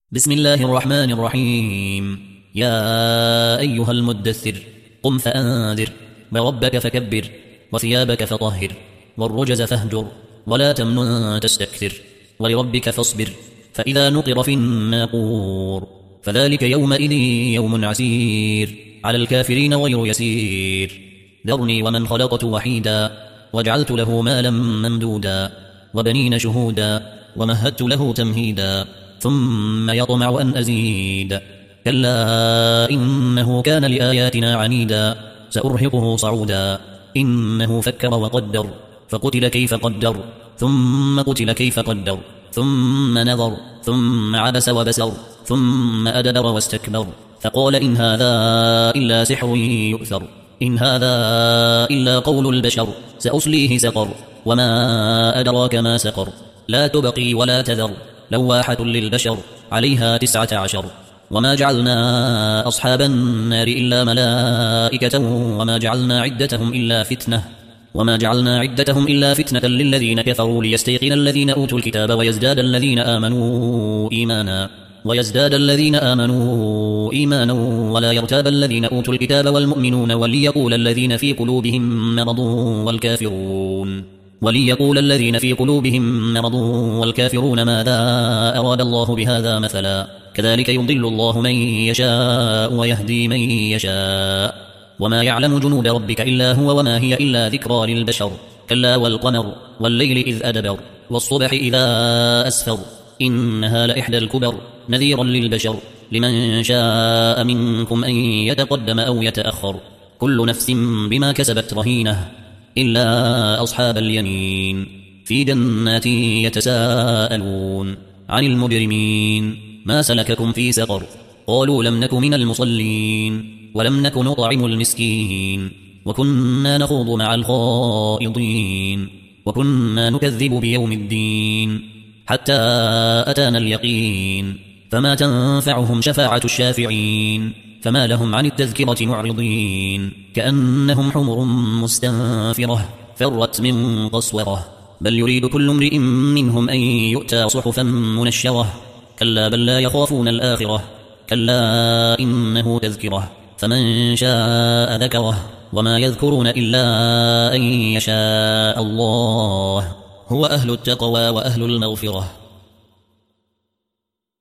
بسم الله الرحمن الرحيم. يا أيها المدثر قم فأنذر وربك فكبر وثيابك فطهر والرجز فاهجر ولا تمنن تستكثر ولربك فاصبر فإذا نقر في الناقور فذلك يومئذ يوم عسير على الكافرين غير يسير. ذرني ومن خلقت وحيدا وجعلت له مالا ممدودا وبنين شهودا ومهدت له تمهيدا ثم يطمع أن أزيد كلا إنه كان لآياتنا عنيدا سأرهقه صعودا إنه فكر وقدر فقتل كيف قدر ثم قتل كيف قدر ثم نظر ثم عبس وبسر ثم أدبر واستكبر فقال إن هذا إلا سحر يؤثر إن هذا إلا قول البشر سأصليه سقر وما أدراك ما سقر لا تبقي ولا تذر لواحة للبشر عليها 19 وما جعلنا أصحاب النار إلا ملائكة وما جعلنا عدتهم إلا فتنة للذين كفروا ليستيقن الذين أوتوا الكتاب ويزداد الذين آمنوا إيمانا ولا يرتاب الذين أوتوا الكتاب والمؤمنون وليقول الذين في قلوبهم مرض والكافرون ماذا أراد الله بهذا مثلا كذلك يضل الله من يشاء ويهدي من يشاء وما يعلم جنود ربك إلا هو وما هي إلا ذكرى للبشر كلا والقمر والليل إذ أدبر والصبح إذا أسفر إنها لإحدى الكبر نذيرا للبشر لمن شاء منكم أن يتقدم أو يتأخر كل نفس بما كسبت رهينة إلا أصحاب اليمين في جنات يتساءلون عن المجرمين ما سلككم في سقر قالوا لم نك من المصلين ولم نك نطعم المسكين وكنا نخوض مع الخائضين وكنا نكذب بيوم الدين حتى أتانا اليقين فما تنفعهم شفاعة الشافعين فما لهم عن التذكرة معرضين كأنهم حمر مستنفرة فرت من قسورة بل يريد كل امرئ منهم أن يؤتى صحفا منشرة كلا بل لا يخافون الآخرة كلا إنه تذكرة فمن شاء ذكره وما يذكرون إلا أن يشاء الله هو أهل التقوى وأهل المغفرة